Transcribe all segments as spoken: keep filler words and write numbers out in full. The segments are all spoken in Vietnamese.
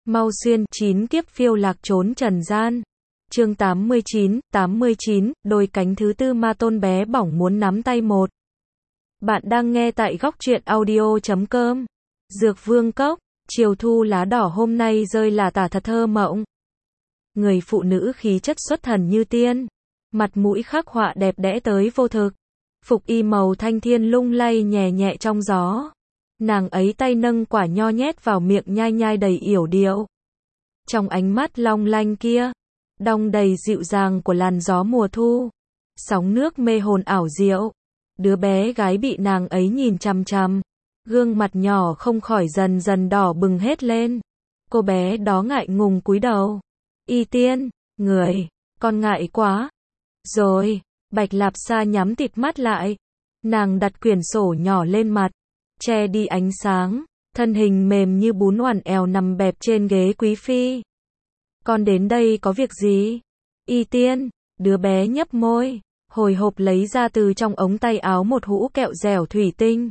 Mau xuyên, chín kiếp phiêu lạc trốn trần gian. Chương tám mươi chín, tám mươi chín, đôi cánh thứ tư ma tôn bé bỏng muốn nắm tay một. Bạn đang nghe tại góc truyện audio chấm com. Dược vương cốc, chiều thu lá đỏ hôm nay rơi là tả thật thơ mộng. Người phụ nữ khí chất xuất thần như tiên, mặt mũi khắc họa đẹp đẽ tới vô thực. Phục y màu thanh thiên lung lay nhẹ nhẹ trong gió. Nàng ấy tay nâng quả nho nhét vào miệng nhai nhai đầy yểu điệu. Trong ánh mắt long lanh kia, đong đầy dịu dàng của làn gió mùa thu. Sóng nước mê hồn ảo diệu. Đứa bé gái bị nàng ấy nhìn chằm chằm. Gương mặt nhỏ không khỏi dần dần đỏ bừng hết lên. Cô bé đó ngại ngùng cúi đầu. Y tiên, người, con ngại quá. Rồi, Bạch Lạp Sa nhắm tịt mắt lại. Nàng đặt quyển sổ nhỏ lên mặt, che đi ánh sáng, thân hình mềm như bún oằn èo nằm bẹp trên ghế quý phi. Con đến đây có việc gì? Y tiên, đứa bé nhấp môi, hồi hộp lấy ra từ trong ống tay áo một hũ kẹo dẻo thủy tinh.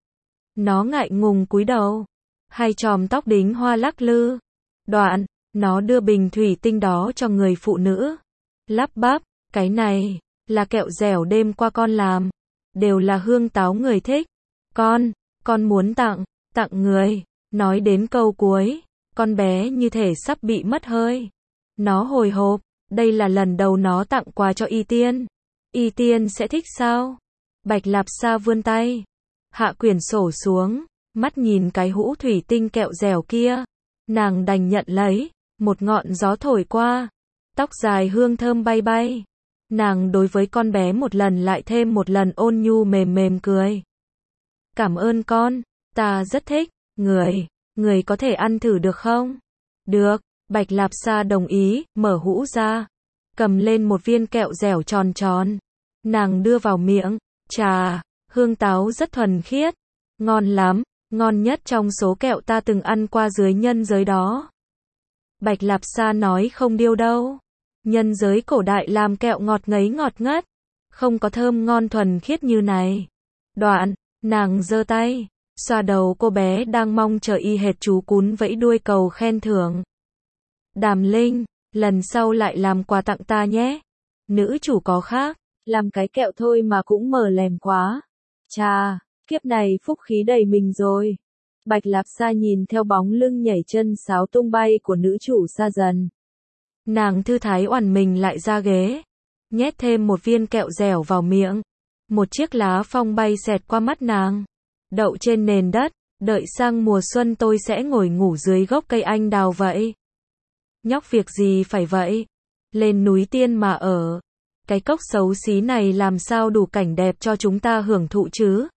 Nó ngại ngùng cúi đầu, hai chòm tóc đính hoa lắc lư. Đoạn, nó đưa bình thủy tinh đó cho người phụ nữ. Lắp bắp, cái này, là kẹo dẻo đêm qua con làm. Đều là hương táo người thích. Con, con muốn tặng, tặng người. Nói đến câu cuối, con bé như thể sắp bị mất hơi. Nó hồi hộp, đây là lần đầu nó tặng quà cho Y tiên. Y tiên sẽ thích sao? Bạch Lạp Sa vươn tay, hạ quyển sổ xuống, mắt nhìn cái hũ thủy tinh kẹo dẻo kia. Nàng đành nhận lấy, một ngọn gió thổi qua, tóc dài hương thơm bay bay. Nàng đối với con bé một lần lại thêm một lần ôn nhu mềm mềm cười. Cảm ơn con, ta rất thích, người, người có thể ăn thử được không? Được, Bạch Lạp Sa đồng ý, mở hũ ra, cầm lên một viên kẹo dẻo tròn tròn. Nàng đưa vào miệng, chà, hương táo rất thuần khiết, ngon lắm, ngon nhất trong số kẹo ta từng ăn qua dưới nhân giới đó. Bạch Lạp Sa nói không điêu đâu. Nhân giới cổ đại làm kẹo ngọt ngấy ngọt ngất, không có thơm ngon thuần khiết như này. Đoạn, nàng giơ tay, xoa đầu cô bé đang mong chờ y hệt chú cún vẫy đuôi cầu khen thưởng. Đàm Linh, lần sau lại làm quà tặng ta nhé. Nữ chủ có khác, làm cái kẹo thôi mà cũng mờ lèm quá. Chà, kiếp này phúc khí đầy mình rồi. Bạch Lạp Sa nhìn theo bóng lưng nhảy chân sáo tung bay của nữ chủ xa dần. Nàng thư thái oằn mình lại ra ghế, nhét thêm một viên kẹo dẻo vào miệng. Một chiếc lá phong bay xẹt qua mắt nàng, đậu trên nền đất. Đợi sang mùa xuân tôi sẽ ngồi ngủ dưới gốc cây anh đào vậy. Nhóc việc gì phải vậy? Lên núi tiên mà ở. Cái cốc xấu xí này làm sao đủ cảnh đẹp cho chúng ta hưởng thụ chứ?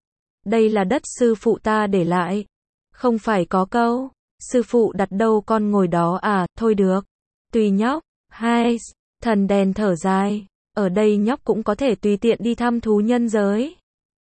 Đây là đất sư phụ ta để lại. Không phải có câu, sư phụ đặt đâu con ngồi đó à, thôi được. Tùy nhóc, hai, thần đèn thở dài, ở đây nhóc cũng có thể tùy tiện đi thăm thú nhân giới.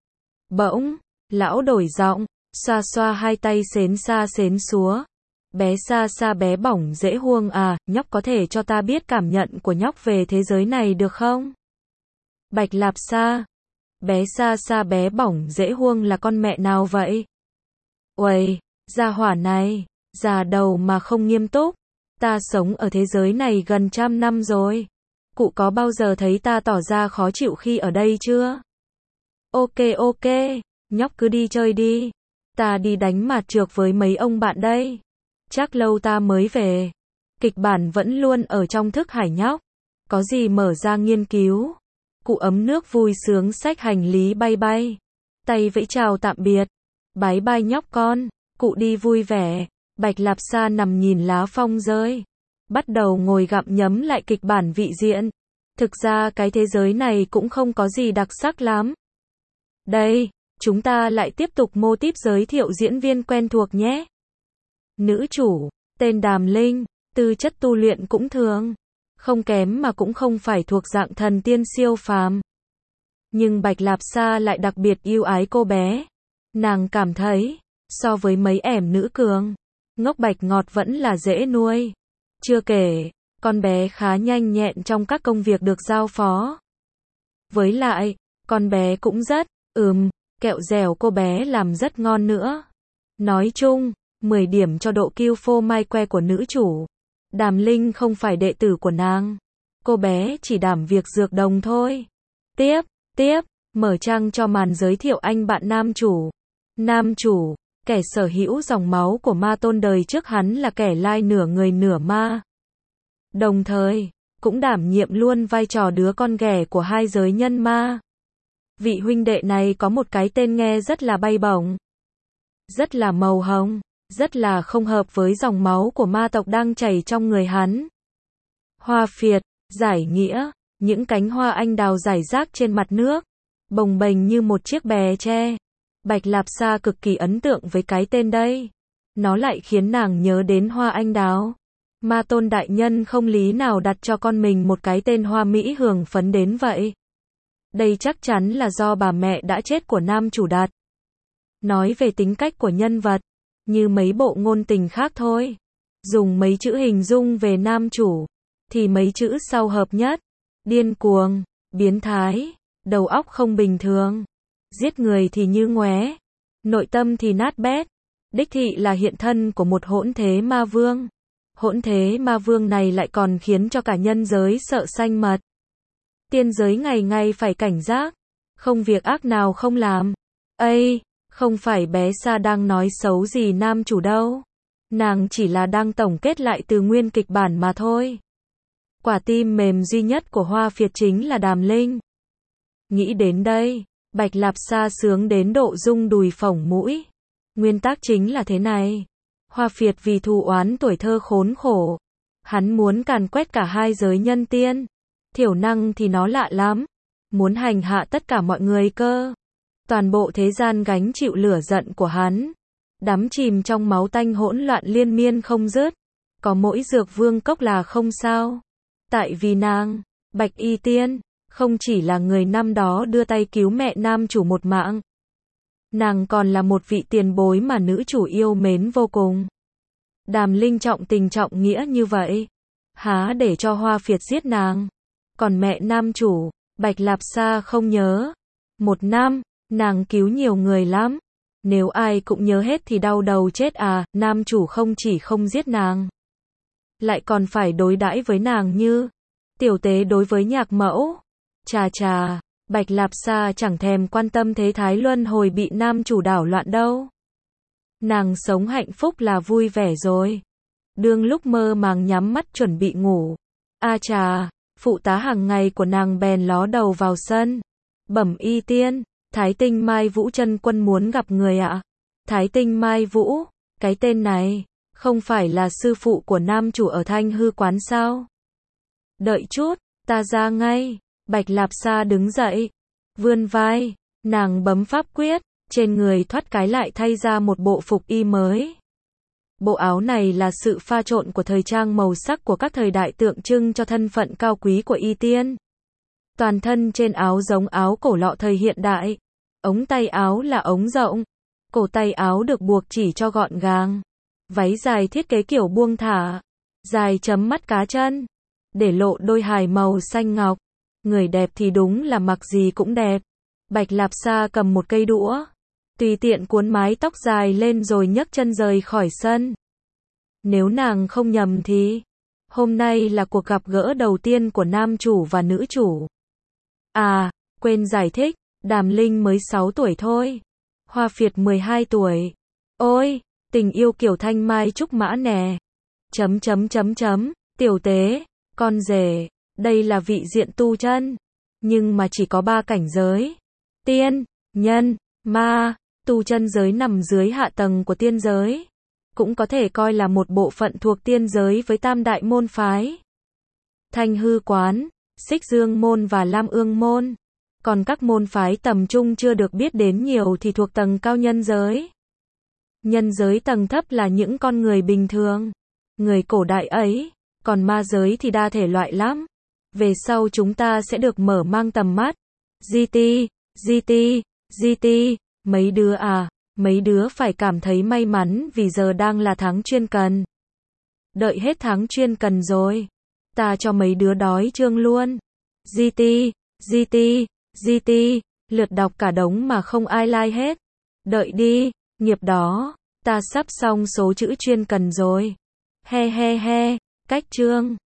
Bỗng, lão đổi giọng, xoa xoa hai tay xến xa xến xúa. Bé xa xa bé bỏng dễ huông à, nhóc có thể cho ta biết cảm nhận của nhóc về thế giới này được không? Bạch Lạp Sa, bé xa xa bé bỏng dễ huông là con mẹ nào vậy? Uầy, gia hỏa này, già đầu mà không nghiêm túc. Ta sống ở thế giới này gần trăm năm rồi. Cụ có bao giờ thấy ta tỏ ra khó chịu khi ở đây chưa? Ok ok, nhóc cứ đi chơi đi. Ta đi đánh mạt trược với mấy ông bạn đây. Chắc lâu ta mới về. Kịch bản vẫn luôn ở trong thức hải nhóc. Có gì mở ra nghiên cứu. Cụ ấm nước vui sướng xách hành lý bay bay. Tay vẫy chào tạm biệt. Bái bai nhóc con. Cụ đi vui vẻ. Bạch Lạp Sa nằm nhìn lá phong rơi, bắt đầu ngồi gặm nhấm lại kịch bản vị diện. Thực ra cái thế giới này cũng không có gì đặc sắc lắm. Đây, chúng ta lại tiếp tục mô típ giới thiệu diễn viên quen thuộc nhé. Nữ chủ, tên Đàm Linh, tư chất tu luyện cũng thường, không kém mà cũng không phải thuộc dạng thần tiên siêu phàm. Nhưng Bạch Lạp Sa lại đặc biệt yêu ái cô bé. Nàng cảm thấy, so với mấy ẻm nữ cường, ngốc bạch ngọt vẫn là dễ nuôi. Chưa kể, con bé khá nhanh nhẹn trong các công việc được giao phó. Với lại, con bé cũng rất, ừm, kẹo dẻo cô bé làm rất ngon nữa. Nói chung, mười điểm cho độ kiêu phô mai que của nữ chủ. Đàm Linh không phải đệ tử của nàng. Cô bé chỉ đảm việc dược đồng thôi. Tiếp, tiếp, mở trang cho màn giới thiệu anh bạn nam chủ. Nam chủ, kẻ sở hữu dòng máu của ma tôn đời trước, hắn là kẻ lai nửa người nửa ma. Đồng thời, cũng đảm nhiệm luôn vai trò đứa con ghẻ của hai giới nhân ma. Vị huynh đệ này có một cái tên nghe rất là bay bổng. Rất là màu hồng, rất là không hợp với dòng máu của ma tộc đang chảy trong người hắn. Hoa phiệt, giải nghĩa, những cánh hoa anh đào rải rác trên mặt nước, bồng bềnh như một chiếc bè tre. Bạch Lạp Sa cực kỳ ấn tượng với cái tên đây. Nó lại khiến nàng nhớ đến hoa anh đào. Ma tôn đại nhân không lý nào đặt cho con mình một cái tên hoa mỹ hưởng phấn đến vậy. Đây chắc chắn là do bà mẹ đã chết của nam chủ đặt. Nói về tính cách của nhân vật, như mấy bộ ngôn tình khác thôi. Dùng mấy chữ hình dung về nam chủ, thì mấy chữ sau hợp nhất. Điên cuồng, biến thái, đầu óc không bình thường. Giết người thì như ngoé, nội tâm thì nát bét. Đích thị là hiện thân của một hỗn thế ma vương. Hỗn thế ma vương này lại còn khiến cho cả nhân giới sợ xanh mật. Tiên giới ngày ngày phải cảnh giác, không việc ác nào không làm. Ây, không phải bé Sa đang nói xấu gì nam chủ đâu. Nàng chỉ là đang tổng kết lại từ nguyên kịch bản mà thôi. Quả tim mềm duy nhất của Hoa phiệt chính là Đàm Linh. Nghĩ đến đây, Bạch Lạp Sa sướng đến độ rung đùi phỏng mũi. Nguyên tắc chính là thế này. Hoa phiệt vì thù oán tuổi thơ khốn khổ. Hắn muốn càn quét cả hai giới nhân tiên. Thiểu năng thì nó lạ lắm. Muốn hành hạ tất cả mọi người cơ. Toàn bộ thế gian gánh chịu lửa giận của hắn. Đắm chìm trong máu tanh hỗn loạn liên miên không dứt. Có mỗi dược vương cốc là không sao. Tại vì nàng, Bạch Y Tiên, không chỉ là người năm đó đưa tay cứu mẹ nam chủ một mạng. Nàng còn là một vị tiền bối mà nữ chủ yêu mến vô cùng. Đàm Linh trọng tình trọng nghĩa như vậy. Há để cho Hoa phiệt giết nàng. Còn mẹ nam chủ, Bạch Lạp Sa không nhớ. Một năm, nàng cứu nhiều người lắm. Nếu ai cũng nhớ hết thì đau đầu chết à. Nam chủ không chỉ không giết nàng, lại còn phải đối đãi với nàng như tiểu tế đối với nhạc mẫu. Chà chà, Bạch Lạp Sa chẳng thèm quan tâm thế thái luân hồi bị nam chủ đảo loạn đâu. Nàng sống hạnh phúc là vui vẻ rồi. Đương lúc mơ màng nhắm mắt chuẩn bị ngủ. A chà, phụ tá hàng ngày của nàng bèn ló đầu vào sân. Bẩm Y Tiên, Thái Tinh Mai Vũ chân quân muốn gặp người ạ. Thái Tinh Mai Vũ, cái tên này, không phải là sư phụ của nam chủ ở Thanh Hư quán sao? Đợi chút, ta ra ngay. Bạch Lạp Sa đứng dậy, vươn vai, nàng bấm pháp quyết, trên người thoát cái lại thay ra một bộ phục y mới. Bộ áo này là sự pha trộn của thời trang màu sắc của các thời đại tượng trưng cho thân phận cao quý của Y Tiên. Toàn thân trên áo giống áo cổ lọ thời hiện đại. Ống tay áo là ống rộng. Cổ tay áo được buộc chỉ cho gọn gàng. Váy dài thiết kế kiểu buông thả. Dài chấm mắt cá chân. Để lộ đôi hài màu xanh ngọc. Người đẹp thì đúng là mặc gì cũng đẹp. Bạch Lạp Sa cầm một cây đũa. Tùy tiện cuốn mái tóc dài lên rồi nhấc chân rời khỏi sân. Nếu nàng không nhầm thì hôm nay là cuộc gặp gỡ đầu tiên của nam chủ và nữ chủ. À, quên giải thích, Đàm Linh mới sáu tuổi thôi. Hoa phiệt mười hai tuổi. Ôi, tình yêu kiểu thanh mai trúc mã nè. Chấm chấm chấm chấm, tiểu tế, con rể, đây là vị diện tu chân. Nhưng mà chỉ có ba cảnh giới. Tiên, nhân, ma, tu chân giới nằm dưới hạ tầng của tiên giới. Cũng có thể coi là một bộ phận thuộc tiên giới với tam đại môn phái. Thanh Hư quán, Xích Dương môn và Lam Ương môn. Còn các môn phái tầm trung chưa được biết đến nhiều thì thuộc tầng cao nhân giới. Nhân giới tầng thấp là những con người bình thường, người cổ đại ấy, còn ma giới thì đa thể loại lắm. Về sau chúng ta sẽ được mở mang tầm mắt. giê tê, giê tê, giê tê, mấy đứa à, mấy đứa phải cảm thấy may mắn vì giờ đang là tháng chuyên cần. Đợi hết tháng chuyên cần rồi, ta cho mấy đứa đói trương luôn. giê tê, giê tê, giê tê, lượt đọc cả đống mà không ai like hết. Đợi đi, nghiệp đó, Ta sắp xong số chữ chuyên cần rồi. He he he, cách chương.